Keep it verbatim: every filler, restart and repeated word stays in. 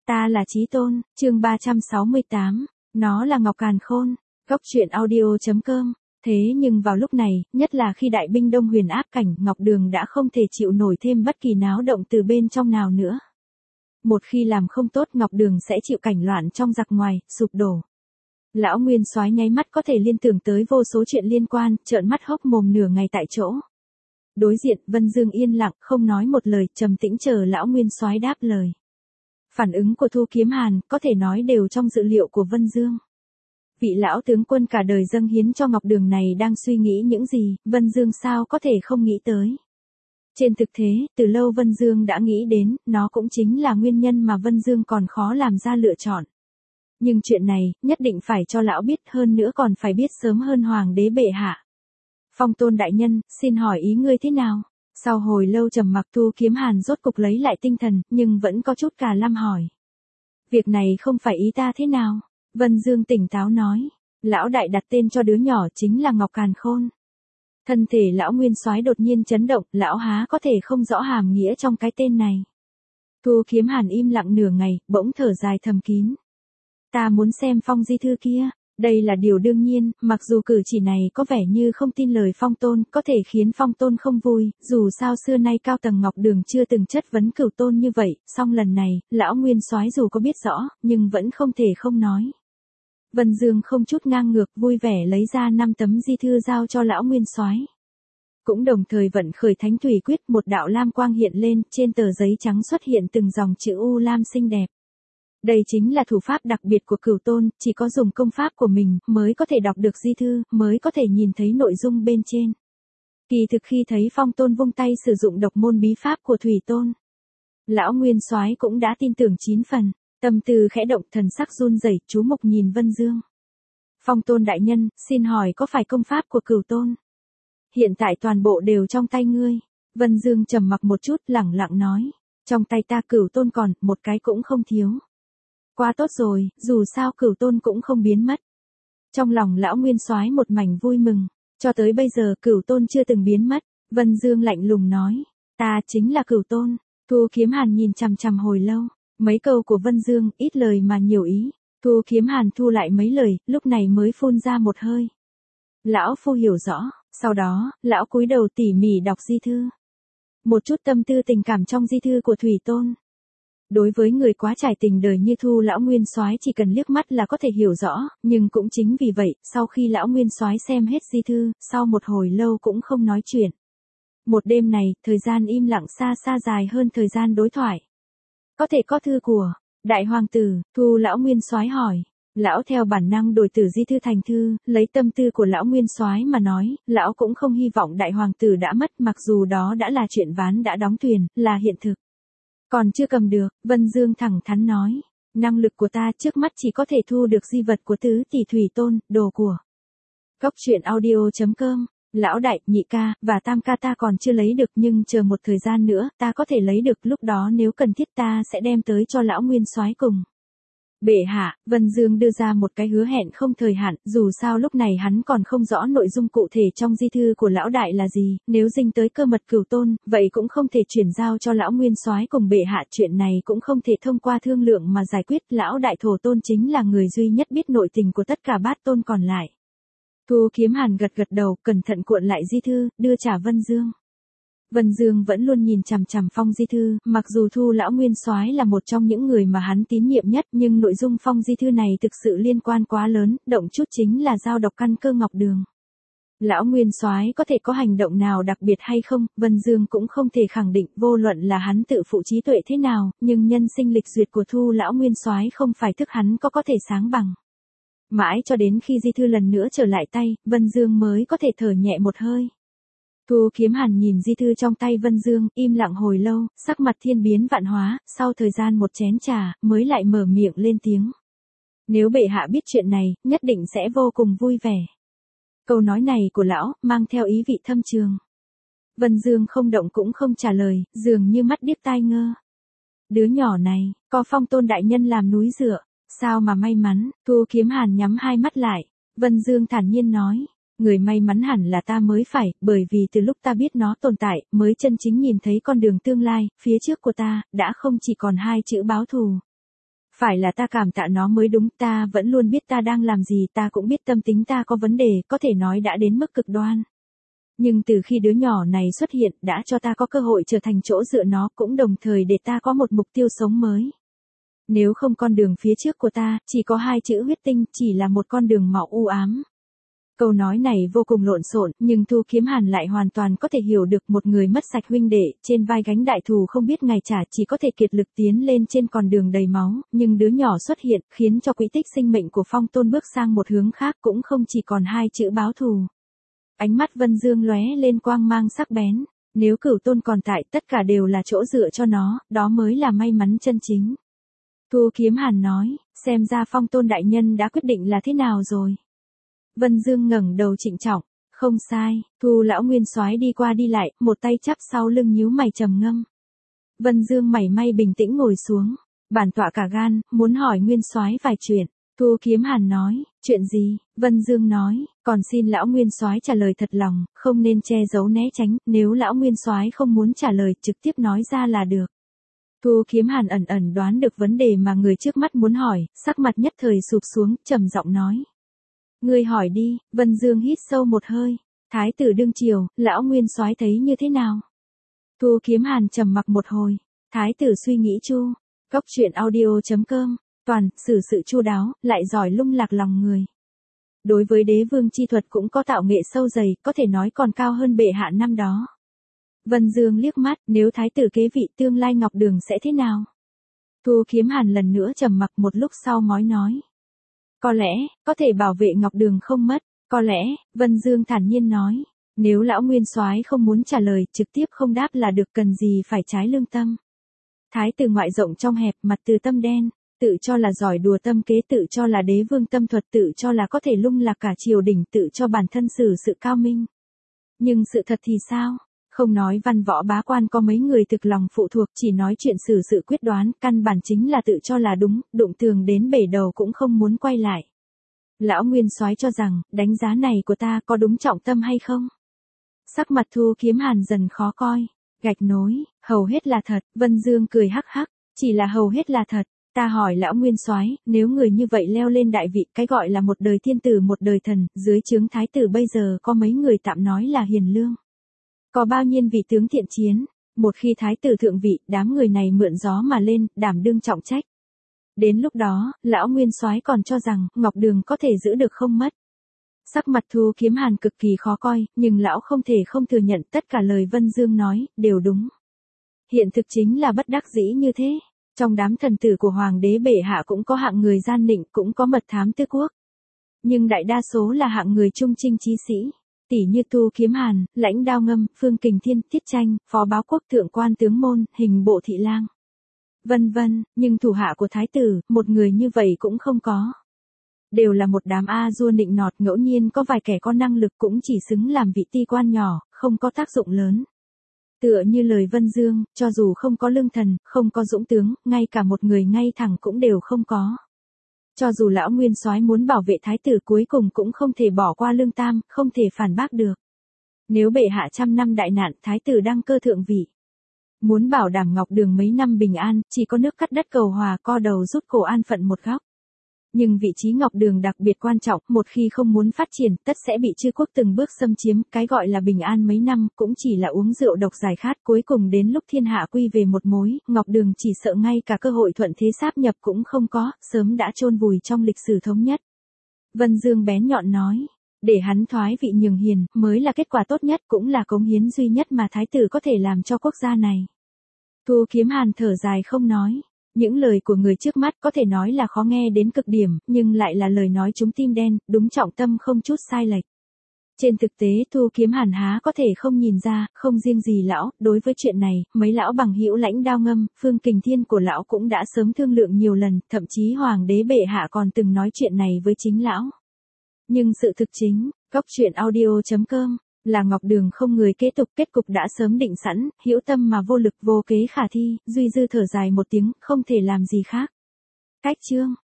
Ta là Chí Tôn, chương ba trăm sáu mươi tám, nó là Ngọc Càn Khôn, góc truyện audio chấm com. Thế nhưng vào lúc này, nhất là khi đại binh Đông Huyền áp cảnh, Ngọc Đường đã không thể chịu nổi thêm bất kỳ náo động từ bên trong nào nữa. Một khi làm không tốt, Ngọc Đường sẽ chịu cảnh loạn trong giặc ngoài, sụp đổ. Lão Nguyên Soái nháy mắt có thể liên tưởng tới vô số chuyện liên quan, trợn mắt hốc mồm nửa ngày tại chỗ. Đối diện, Vân Dương yên lặng, không nói một lời, trầm tĩnh chờ Lão Nguyên Soái đáp lời. Phản ứng của Thu Kiếm Hàn, có thể nói đều trong dự liệu của Vân Dương. Vị lão tướng quân cả đời dâng hiến cho Ngọc Đường này đang suy nghĩ những gì, Vân Dương sao có thể không nghĩ tới. Trên thực tế, từ lâu Vân Dương đã nghĩ đến, nó cũng chính là nguyên nhân mà Vân Dương còn khó làm ra lựa chọn. Nhưng chuyện này, nhất định phải cho lão biết, hơn nữa còn phải biết sớm hơn Hoàng đế bệ hạ. Phong Tôn đại nhân, xin hỏi ý ngươi thế nào? Sau hồi lâu trầm mặc, Thu Kiếm Hàn rốt cục lấy lại tinh thần, nhưng vẫn có chút cà lăm hỏi. Việc này không phải ý ta thế nào? Vân Dương tỉnh táo nói. Lão đại đặt tên cho đứa nhỏ chính là Ngọc Càn Khôn. Thân thể lão Nguyên Soái đột nhiên chấn động, lão há có thể không rõ hàm nghĩa trong cái tên này. Thu Kiếm Hàn im lặng nửa ngày, bỗng thở dài thầm kín. Ta muốn xem phong di thư kia. Đây là điều đương nhiên, mặc dù cử chỉ này có vẻ như không tin lời Phong Tôn, có thể khiến Phong Tôn không vui, dù sao xưa nay cao tầng Ngọc Đường chưa từng chất vấn Cửu Tôn như vậy, song lần này, lão Nguyên Soái dù có biết rõ, nhưng vẫn không thể không nói. Vân Dương không chút ngang ngược, vui vẻ lấy ra năm tấm di thư giao cho lão Nguyên Soái. Cũng đồng thời vận khởi Thánh Thủy Quyết, một đạo lam quang hiện lên, trên tờ giấy trắng xuất hiện từng dòng chữ u lam xinh đẹp. Đây chính là thủ pháp đặc biệt của Cửu Tôn, chỉ có dùng công pháp của mình mới có thể đọc được di thư, mới có thể nhìn thấy nội dung bên trên. Kỳ thực khi thấy Phong Tôn vung tay sử dụng độc môn bí pháp của Thủy Tôn, lão Nguyên Soái cũng đã tin tưởng chín phần, tâm tư khẽ động, thần sắc run rẩy, chú mục nhìn Vân Dương. Phong Tôn đại nhân, xin hỏi có phải công pháp của Cửu Tôn? Hiện tại toàn bộ đều trong tay ngươi. Vân Dương trầm mặc một chút, lẳng lặng nói, trong tay ta Cửu Tôn còn, một cái cũng không thiếu. Quá tốt rồi, dù sao Cửu Tôn cũng không biến mất. Trong lòng lão Nguyên Soái một mảnh vui mừng, cho tới bây giờ Cửu Tôn chưa từng biến mất. Vân Dương lạnh lùng nói, ta chính là Cửu Tôn. Thu Kiếm Hàn nhìn chằm chằm hồi lâu, mấy câu của Vân Dương ít lời mà nhiều ý. Thu Kiếm Hàn thu lại mấy lời, lúc này mới phun ra một hơi. Lão phu hiểu rõ. Sau đó, lão cúi đầu tỉ mỉ đọc di thư. Một chút tâm tư tình cảm trong di thư của Thủy Tôn. Đối với người quá trải tình đời như Thu lão Nguyên Soái chỉ cần liếc mắt là có thể hiểu rõ, nhưng cũng chính vì vậy, sau khi lão Nguyên Soái xem hết di thư, sau một hồi lâu cũng không nói chuyện. Một đêm này, thời gian im lặng xa xa dài hơn thời gian đối thoại. Có thể có thư của đại hoàng tử? Thu lão Nguyên Soái hỏi. Lão theo bản năng đổi từ di thư thành thư, lấy tâm tư của lão Nguyên Soái mà nói, lão cũng không hy vọng đại hoàng tử đã mất, mặc dù đó đã là chuyện ván đã đóng thuyền, là hiện thực. Còn chưa cầm được, Vân Dương thẳng thắn nói, năng lực của ta trước mắt chỉ có thể thu được di vật của tứ tỷ Thủy Tôn, đồ của. Góc truyện audio chấm com, lão đại, nhị ca, và tam ca ta còn chưa lấy được, nhưng chờ một thời gian nữa, ta có thể lấy được, lúc đó nếu cần thiết ta sẽ đem tới cho lão Nguyên Soái cùng. Bệ hạ, Vân Dương đưa ra một cái hứa hẹn không thời hạn, dù sao lúc này hắn còn không rõ nội dung cụ thể trong di thư của lão đại là gì, nếu dính tới cơ mật Cửu Tôn, vậy cũng không thể chuyển giao cho lão Nguyên Soái cùng bệ hạ, chuyện này cũng không thể thông qua thương lượng mà giải quyết, lão đại Thổ Tôn chính là người duy nhất biết nội tình của tất cả bát tôn còn lại. Thu Kiếm Hàn gật gật đầu, cẩn thận cuộn lại di thư, đưa trả Vân Dương. Vân Dương vẫn luôn nhìn chằm chằm phong di thư, mặc dù Thu lão Nguyên Soái là một trong những người mà hắn tín nhiệm nhất, nhưng nội dung phong di thư này thực sự liên quan quá lớn, động chút chính là giao độc căn cơ Ngọc Đường. Lão Nguyên Soái có thể có hành động nào đặc biệt hay không, Vân Dương cũng không thể khẳng định, vô luận là hắn tự phụ trí tuệ thế nào, nhưng nhân sinh lịch duyệt của Thu lão Nguyên Soái không phải thức hắn có có thể sáng bằng. Mãi cho đến khi di thư lần nữa trở lại tay, Vân Dương mới có thể thở nhẹ một hơi. Thu Kiếm Hàn nhìn di thư trong tay Vân Dương, im lặng hồi lâu, sắc mặt thiên biến vạn hóa, sau thời gian một chén trà, mới lại mở miệng lên tiếng. Nếu bệ hạ biết chuyện này, nhất định sẽ vô cùng vui vẻ. Câu nói này của lão, mang theo ý vị thâm trường. Vân Dương không động cũng không trả lời, dường như mắt điếc tai ngơ. Đứa nhỏ này, có Phong Tôn đại nhân làm núi dựa, sao mà may mắn? Thu Kiếm Hàn nhắm hai mắt lại, Vân Dương thản nhiên nói. Người may mắn hẳn là ta mới phải, bởi vì từ lúc ta biết nó tồn tại, mới chân chính nhìn thấy con đường tương lai, phía trước của ta, đã không chỉ còn hai chữ báo thù. Phải là ta cảm tạ nó mới đúng, ta vẫn luôn biết ta đang làm gì, ta cũng biết tâm tính ta có vấn đề, có thể nói đã đến mức cực đoan. Nhưng từ khi đứa nhỏ này xuất hiện, đã cho ta có cơ hội trở thành chỗ dựa nó, cũng đồng thời để ta có một mục tiêu sống mới. Nếu không con đường phía trước của ta, chỉ có hai chữ huyết tinh, chỉ là một con đường màu u ám. Câu nói này vô cùng lộn xộn, nhưng Thu Kiếm Hàn lại hoàn toàn có thể hiểu được một người mất sạch huynh đệ, trên vai gánh đại thù không biết ngày trả, chỉ có thể kiệt lực tiến lên trên con đường đầy máu, nhưng đứa nhỏ xuất hiện, khiến cho quỹ tích sinh mệnh của Phong Tôn bước sang một hướng khác, cũng không chỉ còn hai chữ báo thù. Ánh mắt Vân Dương lóe lên quang mang sắc bén, nếu Cửu Tôn còn tại, tất cả đều là chỗ dựa cho nó, đó mới là may mắn chân chính. Thu Kiếm Hàn nói, xem ra Phong Tôn đại nhân đã quyết định là thế nào rồi. Vân Dương ngẩng đầu trịnh trọng, không sai, Thu lão nguyên soái đi qua đi lại, một tay chắp sau lưng nhíu mày trầm ngâm. Vân Dương mảy may bình tĩnh ngồi xuống, bản tọa cả gan, muốn hỏi nguyên soái vài chuyện. Thu Kiếm Hàn nói, chuyện gì? Vân Dương nói, còn xin lão nguyên soái trả lời thật lòng, không nên che giấu né tránh, nếu lão nguyên soái không muốn trả lời, trực tiếp nói ra là được. Thu Kiếm Hàn ẩn ẩn đoán được vấn đề mà người trước mắt muốn hỏi, sắc mặt nhất thời sụp xuống, trầm giọng nói. Ngươi hỏi đi. Vân Dương hít sâu một hơi. Thái tử đương triều, lão nguyên soái thấy như thế nào? Thu Kiếm Hàn trầm mặc một hồi. Thái tử suy nghĩ chu. Cốc truyện audio chấm com. Toàn, xử sự chu đáo, lại giỏi lung lạc lòng người. Đối với đế vương chi thuật cũng có tạo nghệ sâu dày, có thể nói còn cao hơn bệ hạ năm đó. Vân Dương liếc mắt, nếu thái tử kế vị tương lai Ngọc Đường sẽ thế nào? Thu Kiếm Hàn lần nữa trầm mặc một lúc sau mới nói. Có lẽ, có thể bảo vệ Ngọc Đường không mất, có lẽ, Vân Dương thản nhiên nói. Nếu lão nguyên soái không muốn trả lời, trực tiếp không đáp là được, cần gì phải trái lương tâm. Thái tử ngoại rộng trong hẹp, mặt từ tâm đen, tự cho là giỏi đùa tâm kế, tự cho là đế vương tâm thuật, tự cho là có thể lung lạc cả triều đình, tự cho bản thân xử sự cao minh. Nhưng sự thật thì sao? Không nói văn võ bá quan có mấy người thực lòng phụ thuộc, chỉ nói chuyện xử sự quyết đoán, căn bản chính là tự cho là đúng, đụng tường đến bể đầu cũng không muốn quay lại. Lão nguyên soái cho rằng, đánh giá này của ta có đúng trọng tâm hay không? Sắc mặt Thu Kiếm Hàn dần khó coi. Gạch nối, hầu hết là thật. Vân Dương cười hắc hắc, chỉ là hầu hết là thật. Ta hỏi lão nguyên soái, nếu người như vậy leo lên đại vị, cái gọi là một đời thiên tử một đời thần, dưới trướng thái tử bây giờ có mấy người tạm nói là hiền lương? Có bao nhiêu vị tướng thiện chiến? Một khi thái tử thượng vị, đám người này mượn gió mà lên, đảm đương trọng trách. Đến lúc đó, lão nguyên soái còn cho rằng Ngọc Đường có thể giữ được không mất? Sắc mặt Thu Kiếm Hàn cực kỳ khó coi, nhưng lão không thể không thừa nhận tất cả lời Vân Dương nói đều đúng. Hiện thực chính là bất đắc dĩ như thế. Trong đám thần tử của hoàng đế bệ hạ cũng có hạng người gian nịnh, cũng có mật thám tước quốc. Nhưng đại đa số là hạng người trung trinh chí sĩ, tỷ như Thu Kiếm Hàn, Lãnh Đao Ngâm, Phương Kình Thiên, Tiết Tranh, Phó Báo Quốc Thượng Quan Tướng Môn, Hình Bộ Thị Lang, vân vân, nhưng thủ hạ của thái tử, một người như vậy cũng không có. Đều là một đám a dua nịnh nọt, ngẫu nhiên có vài kẻ có năng lực cũng chỉ xứng làm vị ti quan nhỏ, không có tác dụng lớn. Tựa như lời Vân Dương, cho dù không có lương thần, không có dũng tướng, ngay cả một người ngay thẳng cũng đều không có. Cho dù lão nguyên soái muốn bảo vệ thái tử, cuối cùng cũng không thể bỏ qua lương tam, không thể phản bác được. Nếu bệ hạ trăm năm đại nạn, thái tử đăng cơ thượng vị, muốn bảo đảm Ngọc Đường mấy năm bình an, chỉ có nước cắt đất cầu hòa, co đầu rút cổ an phận một góc. Nhưng vị trí Ngọc Đường đặc biệt quan trọng, một khi không muốn phát triển, tất sẽ bị chư quốc từng bước xâm chiếm, cái gọi là bình an mấy năm, cũng chỉ là uống rượu độc giải khát, cuối cùng đến lúc thiên hạ quy về một mối, Ngọc Đường chỉ sợ ngay cả cơ hội thuận thế sáp nhập cũng không có, sớm đã chôn vùi trong lịch sử thống nhất. Vân Dương bén nhọn nói, để hắn thoái vị nhường hiền, mới là kết quả tốt nhất, cũng là cống hiến duy nhất mà thái tử có thể làm cho quốc gia này. Thu Kiếm Hàn thở dài không nói. Những lời của người trước mắt có thể nói là khó nghe đến cực điểm, nhưng lại là lời nói trúng tim đen, đúng trọng tâm không chút sai lệch. Trên thực tế Thu Kiếm Hàn há có thể không nhìn ra, không riêng gì lão, đối với chuyện này, mấy lão bằng hữu Lãnh Đao Ngâm, Phương Kình Thiên của lão cũng đã sớm thương lượng nhiều lần, thậm chí hoàng đế bệ hạ còn từng nói chuyện này với chính lão. Nhưng sự thực chính, cốc truyện audio chấm com, là Ngọc Đường không người kế tục, kết cục đã sớm định sẵn, hữu tâm mà vô lực vô kế khả thi, Duy Dư thở dài một tiếng, không thể làm gì khác. Cách chương